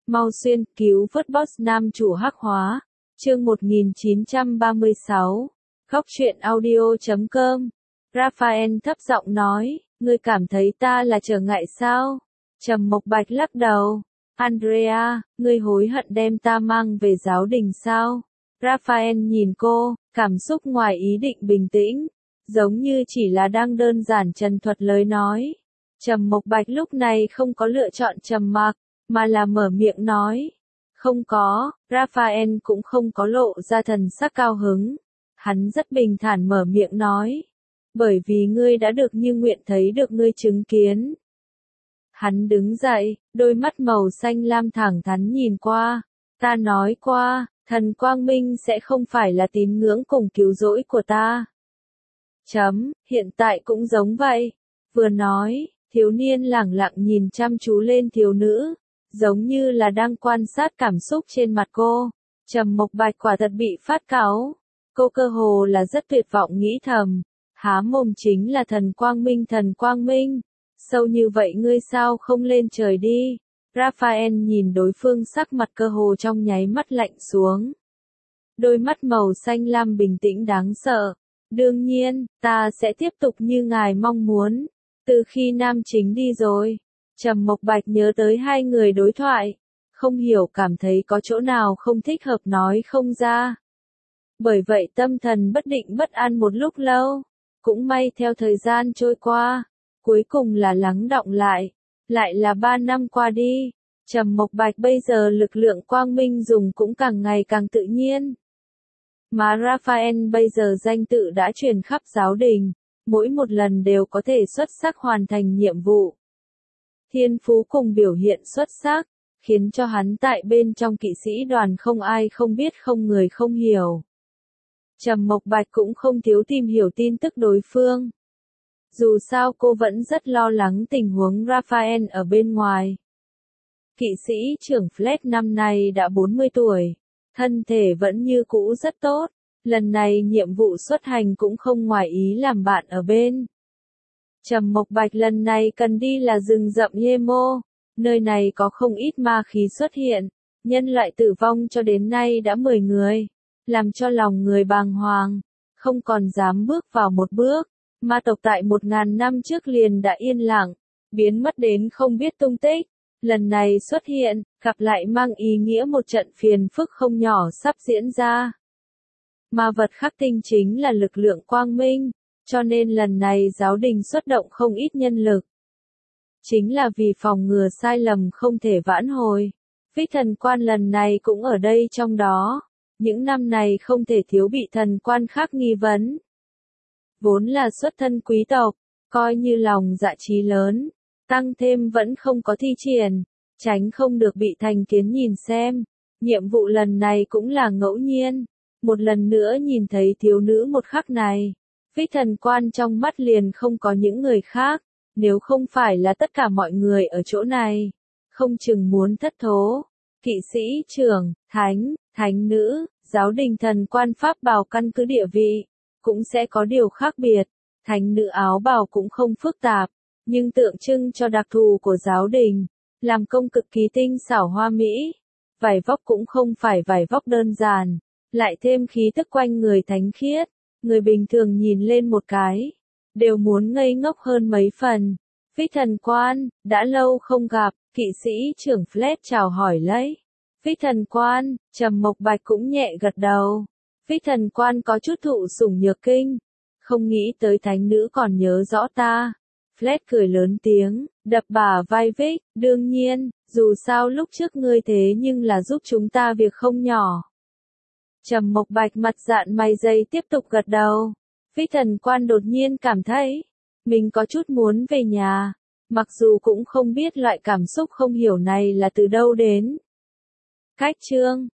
Mau xuyên cứu vớt boss nam chủ hắc hóa. Chương 1936. Góc truyện audio.com. Raphael thấp giọng nói, ngươi cảm thấy ta là trở ngại sao? Trầm Mộc Bạch lắc đầu. Andrea, ngươi hối hận đem ta mang về giáo đình sao? Raphael nhìn cô, cảm xúc ngoài ý định bình tĩnh, giống như chỉ là đang đơn giản trần thuật lời nói. Trầm Mộc Bạch lúc này không có lựa chọn trầm mặc, mà là mở miệng nói. Không có, Raphael cũng không có lộ ra thần sắc cao hứng. Hắn rất bình thản mở miệng nói. Bởi vì ngươi đã được như nguyện thấy được ngươi chứng kiến. Hắn đứng dậy, đôi mắt màu xanh lam thẳng thắn nhìn qua. Ta nói qua, thần quang minh sẽ không phải là tín ngưỡng cùng cứu rỗi của ta. Hiện tại cũng giống vậy. Vừa nói, thiếu niên lẳng lặng nhìn chăm chú lên thiếu nữ, giống như là đang quan sát cảm xúc trên mặt cô. Trầm Mộc Bạch quả thật bị phát cáu. Cô cơ hồ là rất tuyệt vọng nghĩ thầm. Há mồm chính là thần quang minh. Sâu như vậy ngươi sao không lên trời đi? Raphael nhìn đối phương sắc mặt cơ hồ trong nháy mắt lạnh xuống. Đôi mắt màu xanh lam bình tĩnh đáng sợ. Đương nhiên, ta sẽ tiếp tục như ngài mong muốn. Từ khi nam chính đi rồi, Trầm Mộc Bạch nhớ tới hai người đối thoại. Không hiểu cảm thấy có chỗ nào không thích hợp nói không ra. Bởi vậy tâm thần bất định bất an một lúc lâu. Cũng may theo thời gian trôi qua, cuối cùng là lắng đọng lại. Lại là 3 năm qua đi, Trầm Mộc Bạch bây giờ lực lượng quang minh dùng cũng càng ngày càng tự nhiên. Mà Raphael bây giờ danh tự đã truyền khắp giáo đình, mỗi một lần đều có thể xuất sắc hoàn thành nhiệm vụ. Thiên phú cùng biểu hiện xuất sắc, khiến cho hắn tại bên trong kỵ sĩ đoàn không ai không biết không người không hiểu. Trầm Mộc Bạch cũng không thiếu tìm hiểu tin tức đối phương. Dù sao cô vẫn rất lo lắng tình huống Raphael ở bên ngoài. Kỵ sĩ trưởng Flet năm nay đã 40 tuổi, thân thể vẫn như cũ rất tốt, lần này nhiệm vụ xuất hành cũng không ngoài ý làm bạn ở bên. Trầm Mộc Bạch lần này cần đi là rừng rậm Yemo, nơi này có không ít ma khí xuất hiện, nhân loại tử vong cho đến nay đã 10 người, làm cho lòng người bàng hoàng, không còn dám bước vào một bước. Ma tộc tại 1000 năm trước liền đã yên lặng, biến mất đến không biết tung tích. Lần này xuất hiện, gặp lại mang ý nghĩa một trận phiền phức không nhỏ sắp diễn ra. Ma vật khắc tinh chính là lực lượng quang minh, cho nên lần này giáo đình xuất động không ít nhân lực. Chính là vì phòng ngừa sai lầm không thể vãn hồi. Vích thần quan lần này cũng ở đây trong đó. Những năm này không thể thiếu bị thần quan khác nghi vấn. Vốn là xuất thân quý tộc, coi như lòng dạ chí lớn, tăng thêm vẫn không có thi triển, tránh không được bị thành kiến nhìn xem. Nhiệm vụ lần này cũng là ngẫu nhiên, một lần nữa nhìn thấy thiếu nữ một khắc này, Vích thần quan trong mắt liền không có những người khác, nếu không phải là tất cả mọi người ở chỗ này, không chừng muốn thất thố. Kỵ sĩ trưởng, thánh nữ, giáo đình thần quan pháp bào căn cứ địa vị, cũng sẽ có điều khác biệt. Thánh nữ áo bào cũng không phức tạp, nhưng tượng trưng cho đặc thù của giáo đình, làm công cực kỳ tinh xảo hoa mỹ. Vải vóc cũng không phải vải vóc đơn giản, lại thêm khí tức quanh người thánh khiết, người bình thường nhìn lên một cái, đều muốn ngây ngốc hơn mấy phần. Vích thần quan, đã lâu không gặp, kỵ sĩ trưởng Flet chào hỏi lấy. Vích thần quan, Trầm Mộc Bạch cũng nhẹ gật đầu. Vích thần quan có chút thụ sủng nhược kinh, không nghĩ tới thánh nữ còn nhớ rõ ta. Flet cười lớn tiếng, đập bả vai Vích, đương nhiên, dù sao lúc trước ngươi thế nhưng là giúp chúng ta việc không nhỏ. Trầm Mộc Bạch mặt dạn mày dày tiếp tục gật đầu. Vích thần quan đột nhiên cảm thấy, mình có chút muốn về nhà, mặc dù cũng không biết loại cảm xúc không hiểu này là từ đâu đến. Cách chương